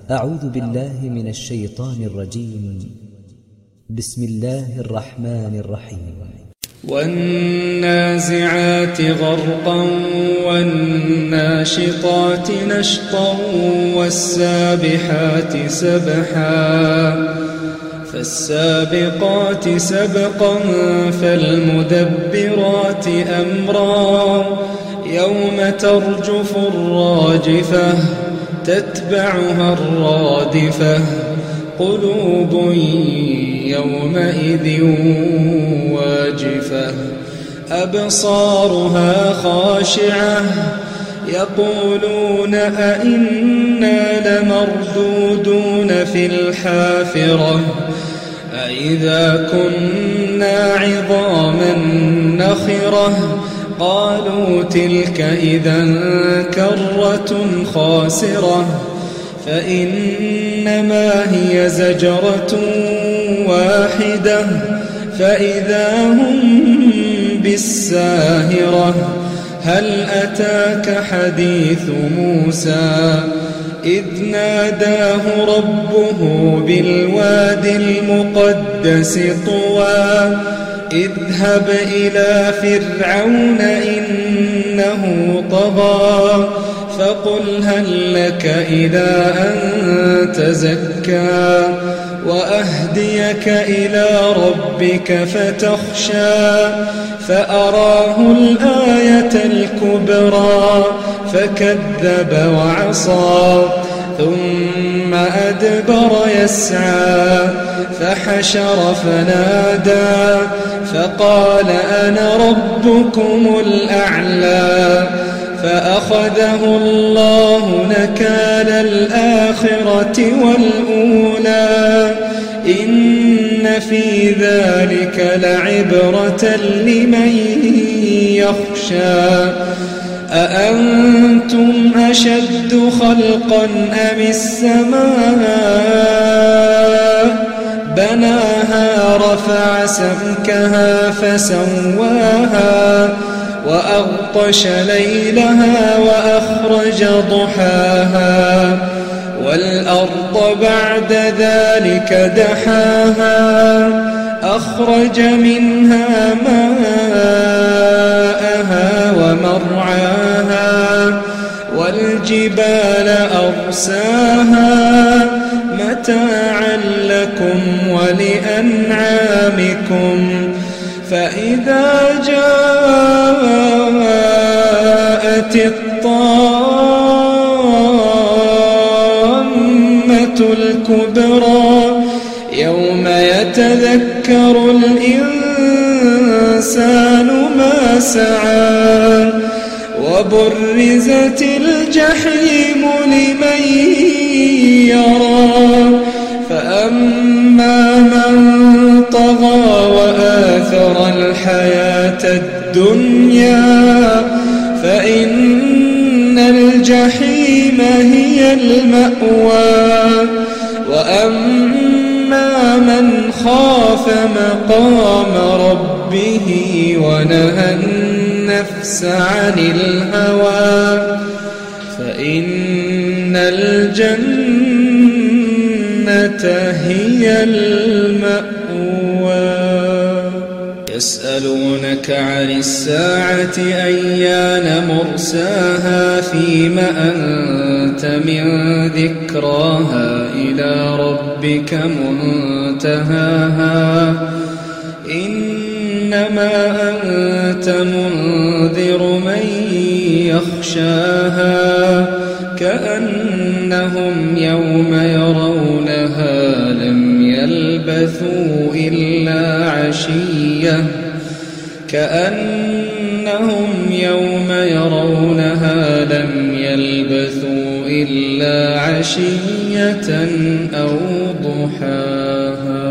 أعوذ بالله من الشيطان الرجيم. بسم الله الرحمن الرحيم. والنازعات غرقا والناشطات نشطا والسابحات سبحا فالسابقات سبقا فالمدبرات أمرا يوم ترجف الراجفة تتبعها الرادفة قلوب يومئذ واجفة أبصارها خاشعة يقولون أئنا لمردودون في الحافرة أئذا كنا عظاما نخرة قالوا تلك إذا كرة خاسرة فإنما هي زجرة واحدة فإذا هم بالساهرة هل أتاك حديث موسى إذ ناداه ربه بالواد المقدس طوى اذهب إلى فرعون إنه طغى فقل هل لك إلى أن تزكى وأهديك إلى ربك فتخشى فأراه الآية الكبرى فكذب وعصى ثم أدبر يسعى فحشر فنادى فقال أنا ربكم الأعلى فأخذه الله نكال الآخرة والأولى إن في ذلك لعبرة لمن يخشى أأنتم أشد خلقا أم السماء بناها رفع سمكها فسواها وأغطش ليلها وأخرج ضحاها والأرض بعد ذلك دحاها أخرج منها ماءها ومرعاها والجبال أرساها متاعا لكم ولأنعامكم فإذا جاءت الطامة الكبرى يوم يتذكر الإنسان ما سعى وبرزت الجحيم لمن يرى فأما من طغى وآثر الحياة الدنيا فإن الجحيم هي المأوى وأما من خاف مقام ربه ونهى النفس عن الهوى فإن الجنة هي المأوى يسألونك عن الساعة أيان مرساها فيم أنت من ذكراها إلى ربك منتهاها إنما أنت منذر من يخشاها كأنهم يوم يرونها لم يلبثوا إلا عشية كأنهم يوم يرونها لم يلبثوا إلا عشية أو ضحاها.